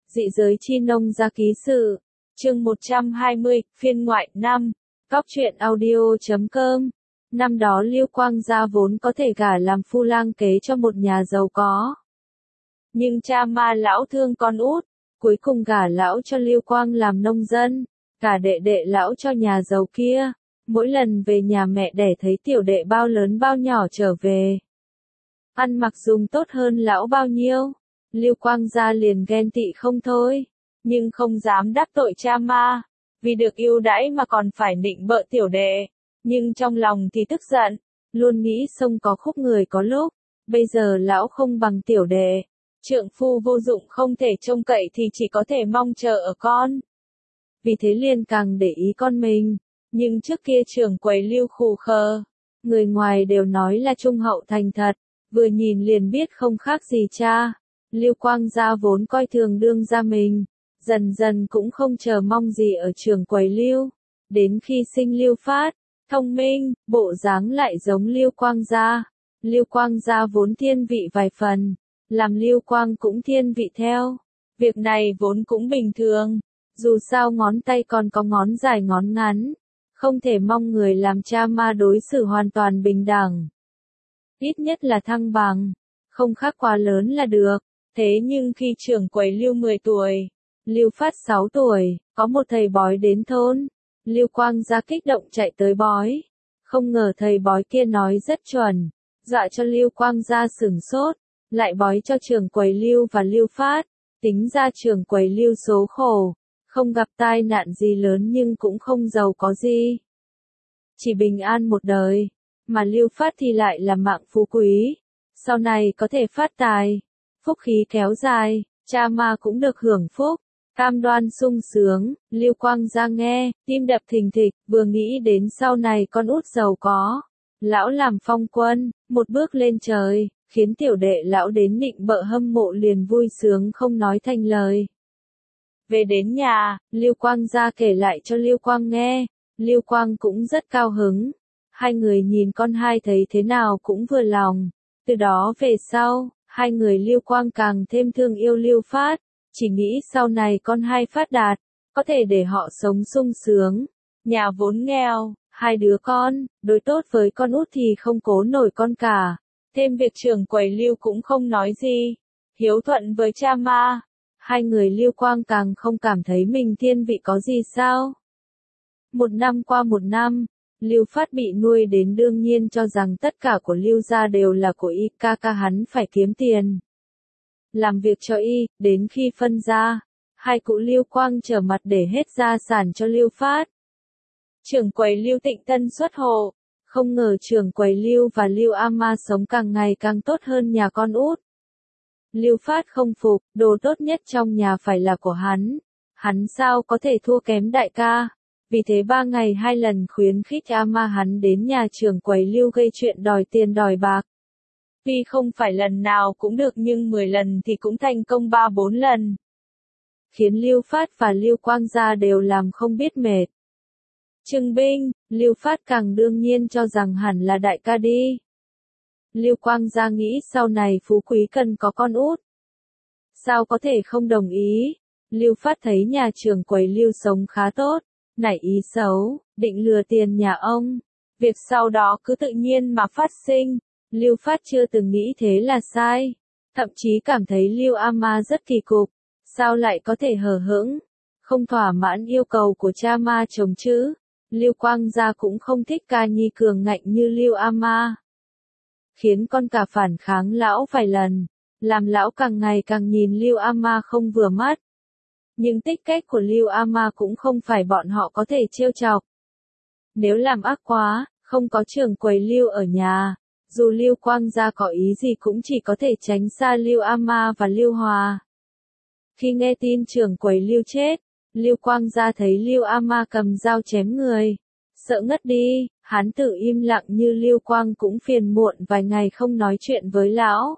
Dị giới chi nông gia ký sự. Chương 120, phiên ngoại 5. Cóc truyện audio.com. Năm đó Lưu Quang gia vốn có thể gả làm phu lang kế cho một nhà giàu có. Nhưng cha ma lão thương con út, cuối cùng gả lão cho Lưu Quang làm nông dân, cả đệ đệ lão cho nhà giàu kia. Mỗi lần về nhà mẹ đẻ thấy tiểu đệ bao lớn bao nhỏ trở về, ăn mặc dùng tốt hơn lão bao nhiêu, Lưu Quang gia liền ghen tị không thôi, nhưng không dám đắc tội cha ma, vì được ưu đãi mà còn phải nịnh bợ tiểu đệ, nhưng trong lòng thì tức giận, luôn nghĩ sông có khúc người có lúc, bây giờ lão không bằng tiểu đệ, trượng phu vô dụng không thể trông cậy thì chỉ có thể mong chờ ở con. Vì thế liền càng để ý con mình, nhưng trước kia trưởng quầy Lưu khù khờ, người ngoài đều nói là trung hậu thành thật, vừa nhìn liền biết không khác gì cha. Lưu Quang gia vốn coi thường đương gia mình, dần dần cũng không chờ mong gì ở trưởng quầy Lưu, đến khi sinh Lưu Phát, thông minh, bộ dáng lại giống Lưu Quang gia. Lưu Quang gia vốn thiên vị vài phần, làm Lưu Quang cũng thiên vị theo. Việc này vốn cũng bình thường, dù sao ngón tay còn có ngón dài ngón ngắn, không thể mong người làm cha ma đối xử hoàn toàn bình đẳng. Ít nhất là thăng bằng, không khác quá lớn là được. Thế nhưng khi trưởng quầy Lưu 10 tuổi, Lưu Phát 6 tuổi, có một thầy bói đến thôn, Lưu Quang gia kích động chạy tới bói. Không ngờ thầy bói kia nói rất chuẩn, dọa cho Lưu Quang gia sửng sốt, lại bói cho trưởng quầy Lưu và Lưu Phát, tính ra trưởng quầy Lưu số khổ, không gặp tai nạn gì lớn nhưng cũng không giàu có gì. Chỉ bình an một đời, mà Lưu Phát thì lại là mạng phú quý, sau này có thể phát tài, phúc khí kéo dài, cha ma cũng được hưởng phúc, cam đoan sung sướng. Lưu Quang gia nghe, tim đập thình thịch, vừa nghĩ đến sau này con út giàu có, lão làm phong quân, một bước lên trời, khiến tiểu đệ lão đến nịnh bợ hâm mộ liền vui sướng không nói thành lời. Về đến nhà, Lưu Quang gia kể lại cho Lưu Quang nghe, Lưu Quang cũng rất cao hứng, hai người nhìn con hai thấy thế nào cũng vừa lòng, từ đó về sau, hai người Lưu Quang càng thêm thương yêu Lưu Phát, chỉ nghĩ sau này con hai phát đạt, có thể để họ sống sung sướng. Nhà vốn nghèo, hai đứa con, đối tốt với con út thì không cố nổi con cả. Thêm việc trưởng quầy Lưu cũng không nói gì, hiếu thuận với cha ma. Hai người Lưu Quang càng không cảm thấy mình thiên vị có gì sao. Một năm qua một năm, Lưu Phát bị nuôi đến đương nhiên cho rằng tất cả của Lưu gia đều là của y, ca hắn phải kiếm tiền. Làm việc cho y, đến khi phân ra, hai cụ Lưu Quang trở mặt để hết gia sản cho Lưu Phát. Trưởng quầy Lưu Tịnh Tân xuất hộ, không ngờ trưởng quầy Lưu và Lưu Ama sống càng ngày càng tốt hơn nhà con út. Lưu Phát không phục, đồ tốt nhất trong nhà phải là của hắn sao có thể thua kém đại ca. Vì thế 3 ngày 2 lần khuyến khích Ama hắn đến nhà trưởng quầy Lưu gây chuyện đòi tiền đòi bạc. Tuy không phải lần nào cũng được nhưng 10 lần thì cũng thành công 3-4 lần. Khiến Lưu Phát và Lưu Quang gia đều làm không biết mệt. Trừng binh, Lưu Phát càng đương nhiên cho rằng hẳn là đại ca đi. Lưu Quang gia nghĩ sau này phú quý cần có con út. Sao có thể không đồng ý? Lưu Phát thấy nhà trưởng quầy Lưu sống khá tốt, nảy ý xấu, định lừa tiền nhà ông. Việc sau đó cứ tự nhiên mà phát sinh. Lưu Phát chưa từng nghĩ thế là sai. Thậm chí cảm thấy Lưu Ama rất kỳ cục. Sao lại có thể hờ hững, không thỏa mãn yêu cầu của cha ma chồng chứ? Lưu Quang gia cũng không thích ca nhi cường ngạnh như Lưu Ama. Khiến con cả phản kháng lão vài lần, làm lão càng ngày càng nhìn Lưu Ama không vừa mắt. Nhưng tích cách của Lưu Ama cũng không phải bọn họ có thể trêu chọc. Nếu làm ác quá, không có trưởng quầy Lưu ở nhà, dù Lưu Quang gia có ý gì cũng chỉ có thể tránh xa Lưu Ama và Lưu Hòa. Khi nghe tin trưởng quầy Lưu chết, Lưu Quang gia thấy Lưu Ama cầm dao chém người, sợ ngất đi, hắn tự im lặng như Lưu Quang cũng phiền muộn vài ngày không nói chuyện với lão.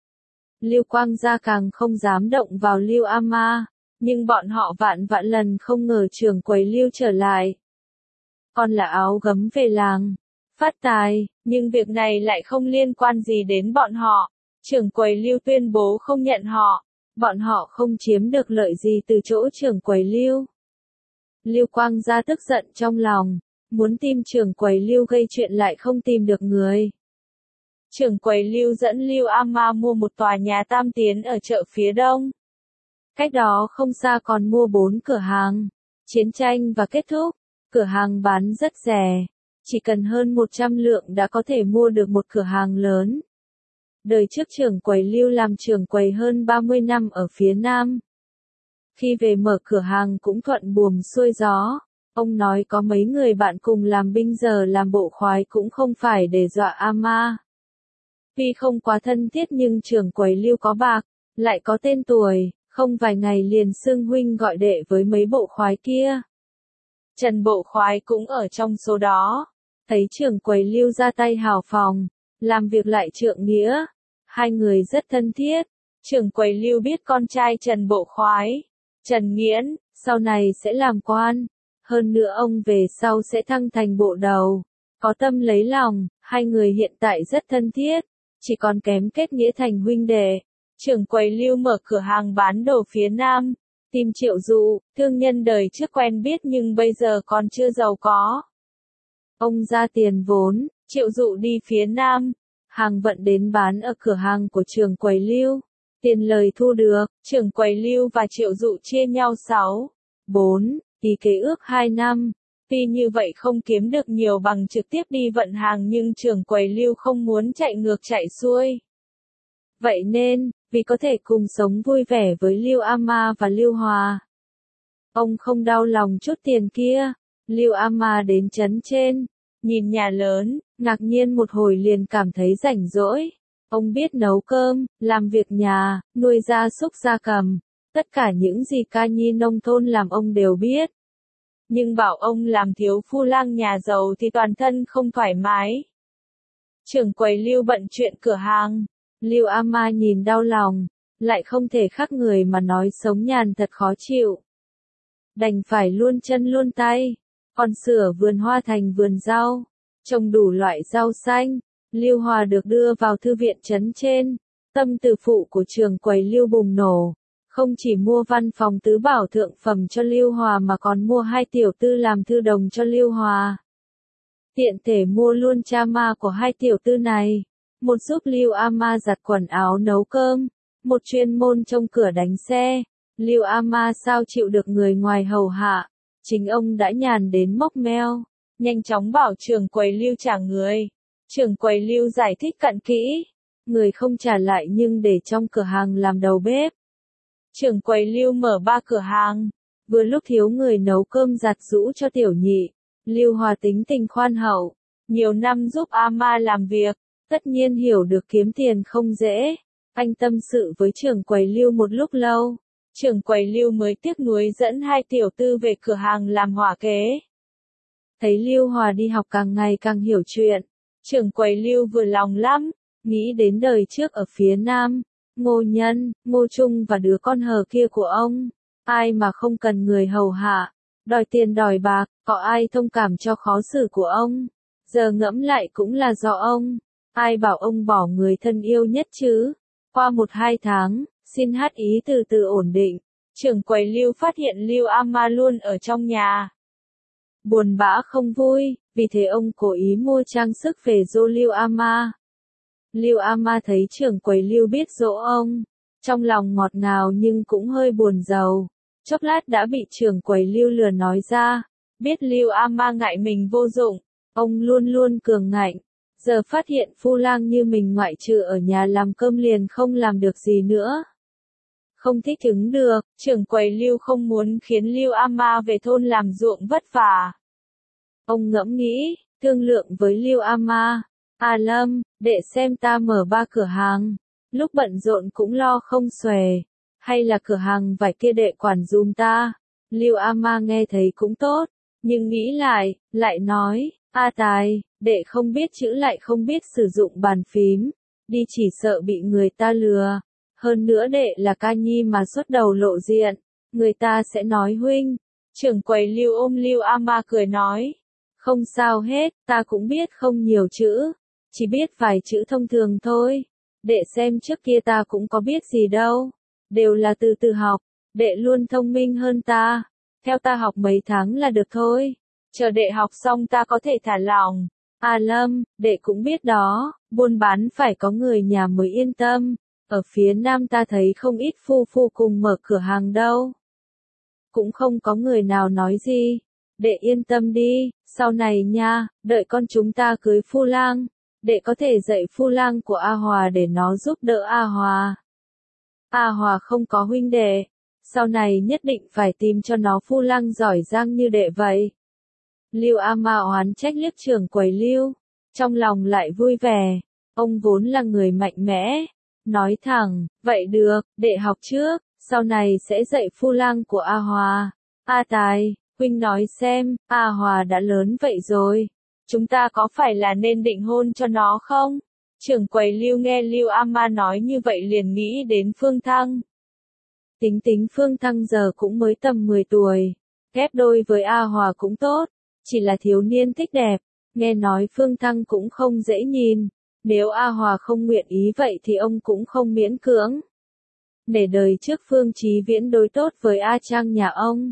Lưu Quang gia càng không dám động vào Lưu Ama, nhưng bọn họ vạn lần không ngờ trưởng quầy Lưu trở lại. Còn là áo gấm về làng, phát tài, nhưng việc này lại không liên quan gì đến bọn họ. Trưởng quầy Lưu tuyên bố không nhận họ, Bọn họ không chiếm được lợi gì từ chỗ trưởng quầy Lưu. Lưu Quang Gia tức giận trong lòng, muốn tìm trưởng quầy Lưu gây chuyện lại không tìm được người. Trưởng quầy Lưu dẫn Lưu Ama mua một tòa nhà tam tiến ở chợ phía đông. Cách đó không xa còn mua 4 cửa hàng. Chiến tranh và kết thúc, cửa hàng bán rất rẻ. Chỉ cần hơn 100 lượng đã có thể mua được một cửa hàng lớn. Đời trước trưởng quầy Lưu làm trưởng quầy hơn 30 năm ở phía Nam. Khi về mở cửa hàng cũng thuận buồm xuôi gió. Ông nói có mấy người bạn cùng làm binh giờ làm bộ khoái cũng không phải để dọa Ama. Tuy không quá thân thiết nhưng trưởng quầy Lưu có bạc, lại có tên tuổi, không vài ngày liền xưng huynh gọi đệ với mấy bộ khoái kia. Trần bộ khoái cũng ở trong số đó. Thấy trưởng quầy Lưu ra tay hào phóng, làm việc lại trượng nghĩa. Hai người rất thân thiết. Trưởng quầy Lưu biết con trai Trần bộ khoái, Trần Nghiễn, sau này sẽ làm quan. Hơn nữa ông về sau sẽ thăng thành bộ đầu. Có tâm lấy lòng, hai người hiện tại rất thân thiết. Chỉ còn kém kết nghĩa thành huynh đệ. Trưởng quầy Lưu mở cửa hàng bán đồ phía Nam. Tìm Triệu Dụ, thương nhân đời trước quen biết nhưng bây giờ còn chưa giàu có. Ông ra tiền vốn, Triệu Dụ đi phía Nam. Hàng vận đến bán ở cửa hàng của trưởng quầy Lưu. Tiền lời thu được, trưởng quầy Lưu và Triệu Dụ chia nhau 6/4, ký kế ước 2 năm. Tuy như vậy không kiếm được nhiều bằng trực tiếp đi vận hàng nhưng trưởng quầy Lưu không muốn chạy ngược chạy xuôi. Vậy nên, vì có thể cùng sống vui vẻ với Lưu Ama và Lưu Hòa, ông không đau lòng chút tiền kia. Lưu Ama đến trấn trên, nhìn nhà lớn, ngạc nhiên một hồi liền cảm thấy rảnh rỗi. Ông biết nấu cơm, làm việc nhà, nuôi gia súc gia cầm, tất cả những gì ca nhi nông thôn làm ông đều biết. Nhưng bảo ông làm thiếu phu lang nhà giàu thì toàn thân không thoải mái. Trưởng quầy Lưu bận chuyện cửa hàng. Lưu Ama nhìn đau lòng, lại không thể khác người mà nói sống nhàn thật khó chịu. Đành phải luôn chân luôn tay, còn sửa vườn hoa thành vườn rau, trồng đủ loại rau xanh. Lưu Hòa được đưa vào thư viện trấn trên, tâm từ phụ của trưởng quầy Lưu bùng nổ. Không chỉ mua văn phòng tứ bảo thượng phẩm cho Lưu Hòa mà còn mua 2 tiểu tư làm thư đồng cho Lưu Hòa. Tiện thể mua luôn cha ma của 2 tiểu tư này. Một giúp Lưu Ama giặt quần áo nấu cơm, một chuyên môn trông cửa đánh xe. Lưu Ama sao chịu được người ngoài hầu hạ, chính ông đã nhàn đến mốc meo, nhanh chóng bảo trưởng quầy Lưu trả người. Trưởng quầy Lưu giải thích cặn kỹ, người không trả lại nhưng để trong cửa hàng làm đầu bếp. Trưởng quầy Lưu mở 3 cửa hàng, vừa lúc thiếu người nấu cơm giặt giũ cho tiểu nhị. Lưu Hòa tính tình khoan hậu, nhiều năm giúp Ama làm việc, tất nhiên hiểu được kiếm tiền không dễ. Anh tâm sự với trưởng quầy Lưu một lúc lâu, trưởng quầy Lưu mới tiếc nuối dẫn 2 tiểu tư về cửa hàng làm hỏa kế. Thấy Lưu Hòa đi học càng ngày càng hiểu chuyện, trưởng quầy Lưu vừa lòng lắm, nghĩ đến đời trước ở phía Nam, Ngô Nhân, Ngô Trung và đứa con hờ kia của ông, ai mà không cần người hầu hạ, đòi tiền đòi bạc, có ai thông cảm cho khó xử của ông. Giờ ngẫm lại cũng là do ông, ai bảo ông bỏ người thân yêu nhất chứ. Qua 1-2 tháng, xin hát ý từ từ ổn định, trưởng quầy Lưu phát hiện Lưu Ama luôn ở trong nhà. Buồn bã không vui, vì thế ông cố ý mua trang sức về dỗ Lưu Ama. Lưu Ama thấy trưởng quầy Lưu biết dỗ ông, trong lòng ngọt ngào nhưng cũng hơi buồn rầu. Chốc lát đã bị trưởng quầy Lưu lừa nói ra, biết Lưu Ama ngại mình vô dụng, ông luôn luôn cường ngạnh. Giờ phát hiện phu lang như mình ngoại trừ ở nhà làm cơm liền không làm được gì nữa. Không thích ứng được, trưởng quầy Lưu không muốn khiến Lưu Ama về thôn làm ruộng vất vả. Ông ngẫm nghĩ, thương lượng với Lưu Ama, à Lâm, để xem ta mở 3 cửa hàng, lúc bận rộn cũng lo không xuể, hay là cửa hàng vải kia đệ quản dùm ta. Lưu Ama nghe thấy cũng tốt, nhưng nghĩ lại nói, a Tài, đệ không biết chữ lại không biết sử dụng bàn phím, đi chỉ sợ bị người ta lừa. Hơn nữa đệ là ca nhi mà xuất đầu lộ diện, người ta sẽ nói huynh. Trưởng quầy Lưu ôm Lưu Ama cười nói, không sao hết, ta cũng biết không nhiều chữ, chỉ biết vài chữ thông thường thôi. Đệ xem trước kia ta cũng có biết gì đâu. đều là từ từ học, đệ luôn thông minh hơn ta, theo ta học mấy tháng là được thôi, chờ đệ học xong ta có thể thả lỏng. À Lâm, đệ cũng biết đó, buôn bán phải có người nhà mới yên tâm, ở phía Nam ta thấy không ít phu phu cùng mở cửa hàng đâu. Cũng không có người nào nói gì, đệ yên tâm đi, sau này nha, đợi con chúng ta cưới phu lang, đệ có thể dạy phu lang của A Hòa để nó giúp đỡ A Hòa. A Hòa không có huynh đệ, sau này nhất định phải tìm cho nó phu lang giỏi giang như đệ vậy. Lưu A Ma oán trách liếc trưởng quầy Lưu, trong lòng lại vui vẻ, ông vốn là người mạnh mẽ, nói thẳng, vậy được, đệ học trước, sau này sẽ dạy phu lang của A Hòa. A Tài, huynh nói xem, A Hòa đã lớn vậy rồi, chúng ta có phải là nên định hôn cho nó không? Trưởng quầy Lưu nghe Lưu A Ma nói như vậy liền nghĩ đến Phương Thăng. Tính tính Phương Thăng giờ cũng mới tầm 10 tuổi, ghép đôi với A Hòa cũng tốt, chỉ là thiếu niên thích đẹp, nghe nói Phương Thăng cũng không dễ nhìn, nếu A Hòa không nguyện ý vậy thì ông cũng không miễn cưỡng. Để đời trước Phương Chí Viễn đối tốt với A Trang nhà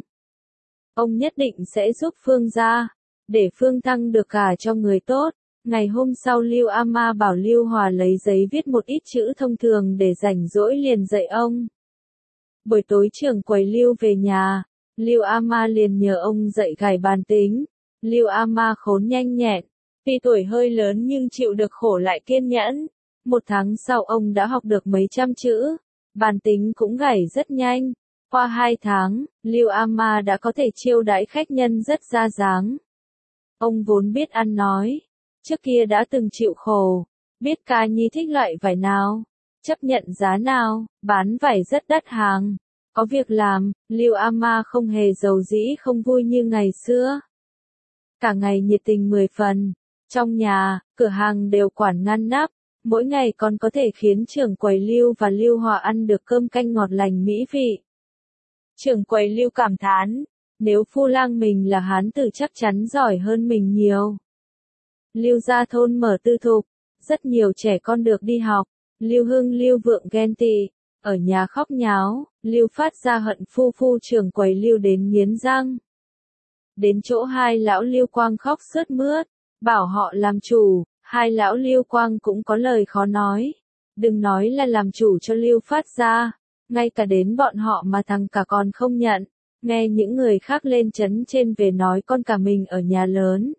ông nhất định sẽ giúp Phương gia, để Phương Thăng được gả cho người tốt. Ngày hôm sau Lưu A Ma bảo Lưu Hòa lấy giấy viết một ít chữ thông thường để rảnh rỗi liền dạy ông. Buổi tối trưởng quầy Lưu về nhà, Lưu A Ma liền nhờ ông dạy gảy bàn tính. Lưu A Ma khốn nhanh nhẹn, tuy tuổi hơi lớn nhưng chịu được khổ lại kiên nhẫn. 1 tháng sau ông đã học được mấy trăm chữ, bàn tính cũng gảy rất nhanh. Qua 2 tháng, Lưu A Ma đã có thể chiêu đãi khách nhân rất ra dáng. Ông vốn biết ăn nói, trước kia đã từng chịu khổ, biết ca nhi thích loại vải nào, chấp nhận giá nào, bán vải rất đắt hàng. Có việc làm, Lưu A Ma không hề giàu dĩ không vui như ngày xưa. Cả ngày nhiệt tình 10 phần, trong nhà, cửa hàng đều quản ngăn nắp, mỗi ngày còn có thể khiến trưởng quầy Lưu và Lưu Hòa ăn được cơm canh ngọt lành mỹ vị. Trưởng quầy Lưu cảm thán, nếu phu lang mình là hán tử chắc chắn giỏi hơn mình nhiều. Lưu gia thôn mở tư thục, rất nhiều trẻ con được đi học, Lưu Hưng Lưu Vượng ghen tị, ở nhà khóc nháo, Lưu phát ra hận phu phu trưởng quầy Lưu đến nghiến răng. Đến chỗ hai lão Lưu Quang khóc sướt mướt, bảo họ làm chủ, hai lão Lưu Quang cũng có lời khó nói. Đừng nói là làm chủ cho Lưu phát ra, ngay cả đến bọn họ mà thằng cả còn không nhận, nghe những người khác lên trấn trên về nói con cả mình ở nhà lớn.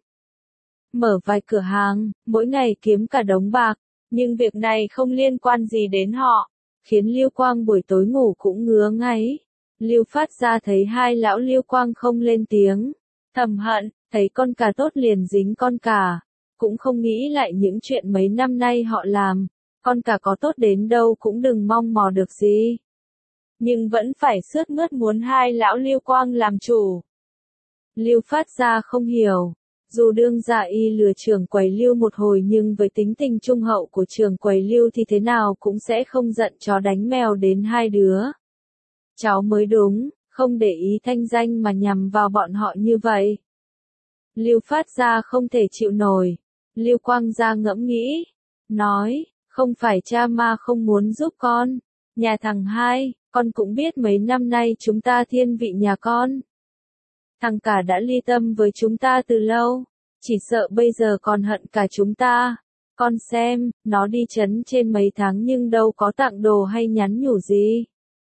Mở vài cửa hàng, mỗi ngày kiếm cả đống bạc, nhưng việc này không liên quan gì đến họ, khiến Lưu Quang buổi tối ngủ cũng ngứa ngáy. Lưu phát ra thấy hai lão Lưu Quang không lên tiếng, thầm hận, thấy con cả tốt liền dính con cả, cũng không nghĩ lại những chuyện mấy năm nay họ làm, con cả có tốt đến đâu cũng đừng mong mò được gì. Nhưng vẫn phải sướt mướt muốn hai lão Lưu Quang làm chủ. Lưu phát ra không hiểu, dù đương gia y lừa trưởng quầy Lưu một hồi nhưng với tính tình trung hậu của trưởng quầy Lưu thì thế nào cũng sẽ không giận chó đánh mèo đến hai đứa. Cháu mới đúng, không để ý thanh danh mà nhằm vào bọn họ như vậy. Lưu phát ra không thể chịu nổi. Lưu Quang gia ngẫm nghĩ, nói, không phải cha ma không muốn giúp con, nhà thằng hai, con cũng biết mấy năm nay chúng ta thiên vị nhà con. Thằng cả đã ly tâm với chúng ta từ lâu, chỉ sợ bây giờ còn hận cả chúng ta. Con xem, nó đi trấn trên mấy tháng nhưng đâu có tặng đồ hay nhắn nhủ gì.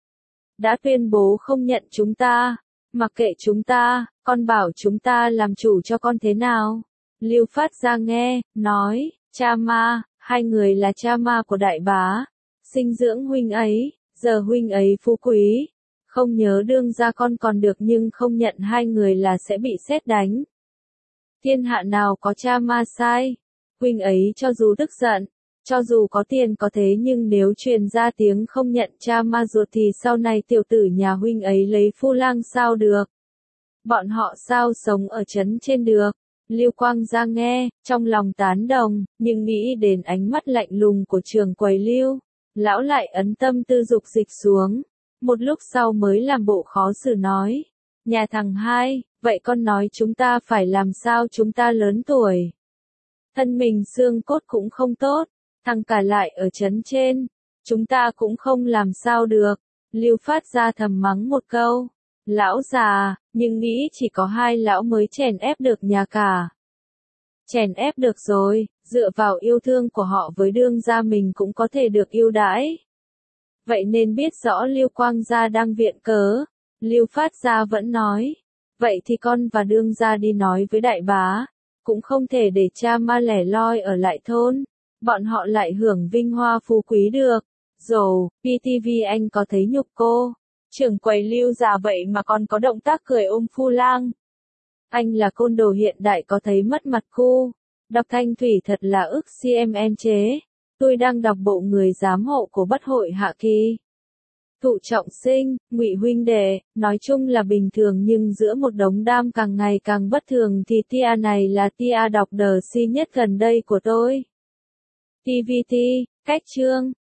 Đã tuyên bố không nhận chúng ta, mặc kệ chúng ta, con bảo chúng ta làm chủ cho con thế nào. Lưu phát ra nghe, nói, cha ma, hai người là cha ma của đại bá, sinh dưỡng huynh ấy, giờ huynh ấy phú quý, không nhớ đương gia con còn được nhưng không nhận hai người là sẽ bị sét đánh. Thiên hạ nào có cha ma sai, huynh ấy cho dù tức giận, cho dù có tiền có thế nhưng nếu truyền ra tiếng không nhận cha ma ruột thì sau này tiểu tử nhà huynh ấy lấy phu lang sao được. Bọn họ sao sống ở trấn trên được. Lưu Quang gia nghe, trong lòng tán đồng, nhưng nghĩ đến ánh mắt lạnh lùng của trưởng quầy Lưu, lão lại ấn tâm tư dục dịch xuống. Một lúc sau mới làm bộ khó xử nói, nhà thằng hai, vậy con nói chúng ta phải làm sao chúng ta lớn tuổi. Thân mình xương cốt cũng không tốt, thằng cả lại ở trấn trên, chúng ta cũng không làm sao được. Lưu Phát Gia thầm mắng một câu. Lão già, nhưng nghĩ chỉ có hai lão mới chèn ép được nhà cả. Chèn ép được rồi, dựa vào yêu thương của họ với đương gia mình cũng có thể được ưu đãi. Vậy nên biết rõ Lưu Quang gia đang viện cớ. Lưu Phát Gia vẫn nói. Vậy thì con và đương gia đi nói với đại bá. Cũng không thể để cha ma lẻ loi ở lại thôn. Bọn họ lại hưởng vinh hoa phú quý được. Rồi, PTV anh có thấy nhục cô. Trưởng quầy Lưu già vậy mà còn có động tác cười ôm Phu Lang. Anh là côn đồ hiện đại có thấy mất mặt khu. Đọc thanh thủy thật là ức CMN chế. Tôi đang đọc bộ người giám hộ của bất hội hạ kỳ. Thụ trọng sinh, Ngụy huynh đệ, nói chung là bình thường nhưng giữa một đống đam càng ngày càng bất thường thì tia này là tia đọc đờ si nhất gần đây của tôi. TVT, cách chương.